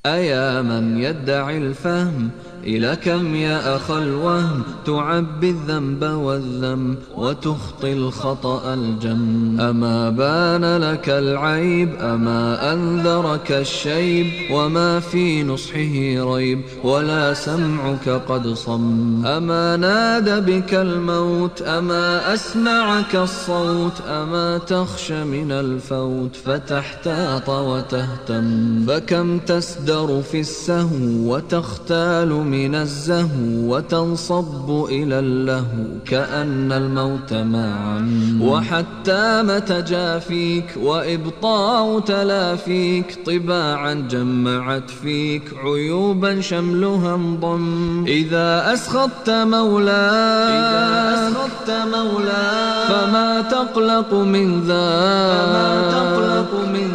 أيا من يدعي الفهم إلى كم يا أخ الوهم تعبي الذنب والذم وتخطي الخطأ الجم. أما بان لك العيب أما أنذرك الشيب وما في نصحه ريب ولا سمعك قد صم. أما نادى بك الموت أما أسمعك الصوت أما تخشى من الفوت فتحتاط وتهتم. فكم تسدر في السهو وتختال من الزهو وتنصب إلى اللهو كأن الموت معا. وحتى متى جافيك وإبطاء تلافيك طباعا جمعت فيك عيوبا شملها انضم. إذا أسخطت مولاك فما تقلق من ذاك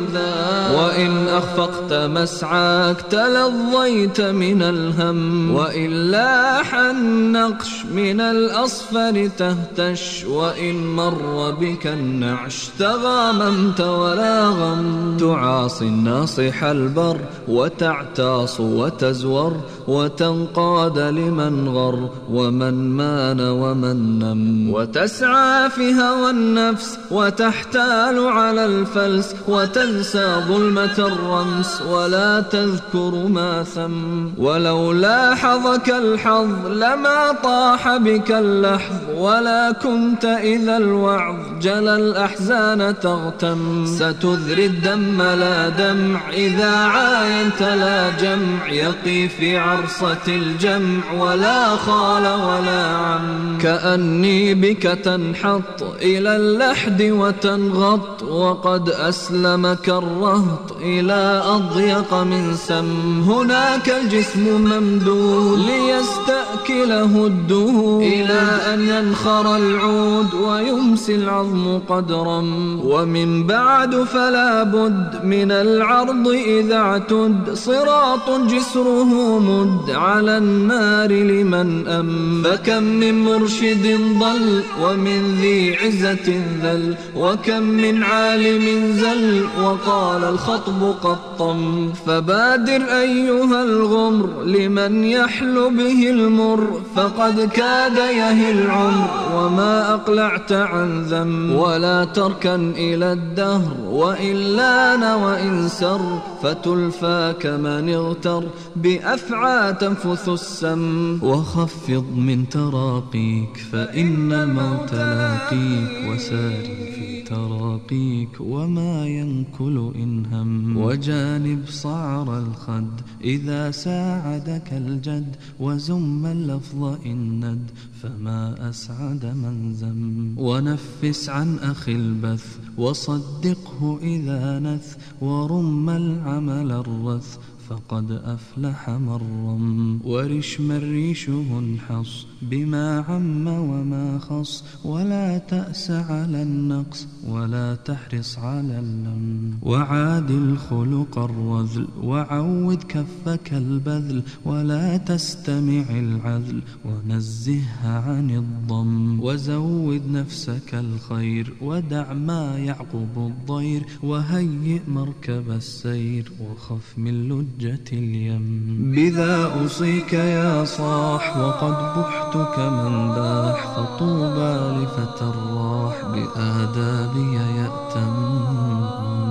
وإن أخفقت مسعاك تلظيت من الهم. وإن لاح النقش من الأصفر تهتش وإن مر بك النعش تغاممت ولا غم. تعاصي الناصح البر وتعتاص وتزور وتنقاد لمن غر ومن مان ومن نم. وتسعى في هوى النفس وتحتال على الفلس وتنسى ظلمة الرمس ولا تذكر ما ثم. ولو لاحظك الحظ لما طاح بك اللحظ ولا كنت إذا الوعظ جلى الأحزان تغتم. ستذري الدم لا دمع إذا عاينت لا جمع يقي في عرصة الجمع ولا خال ولا عم. كأني بك تنحط إلى اللحد وتنغط وقد أسلمك الرهط إلى أضيق من سم. هناك الجسم ممدود ليستأكله الدهور إلى أن ينخر العود ويمسي العظم قدرا. ومن بعد فلا بد من العرض إذا اعتد صراط جسره مد على النار لمن أم. فكم من مرشد ضل ومن ذي عزة ذل وكم من عالم زل وقال الخطب قطم. فبادر أيها الغمر لمن يحل به المر فقد كاد يهي العمر وما أقلعت عن ذم. ولا تركن إلى الدهر وإن لان وإن سر فتلفى كمن اغتر بأفعى تنفث السم. وخفض من تراقيك فإن الموت لاقيك وساري في تراقيك وما ينكل إن هم. وجانب صعر الخد إذا ساعدك الجد وزم اللفظ إن ند فما أسعد من زم. ونفس عن أخي البث وصدقه إذا نث ورم العمل الرث فقد أفلح من رم. ورش من ريشه انحص بما عم وما خص ولا تأس على النقص ولا تحرص على اللم. وعادل خلق الرذل وعود كفك البذل ولا تستمع العذل ونزهها عن الضم. وزود نفسك الخير ودع ما يعقب الضير وهيئ مركب السير وخف من لجة اليم. بذا أوصيك يا صاح وقد بحت كمن داح فطوبى لفتى الراح بآدابي يأتم.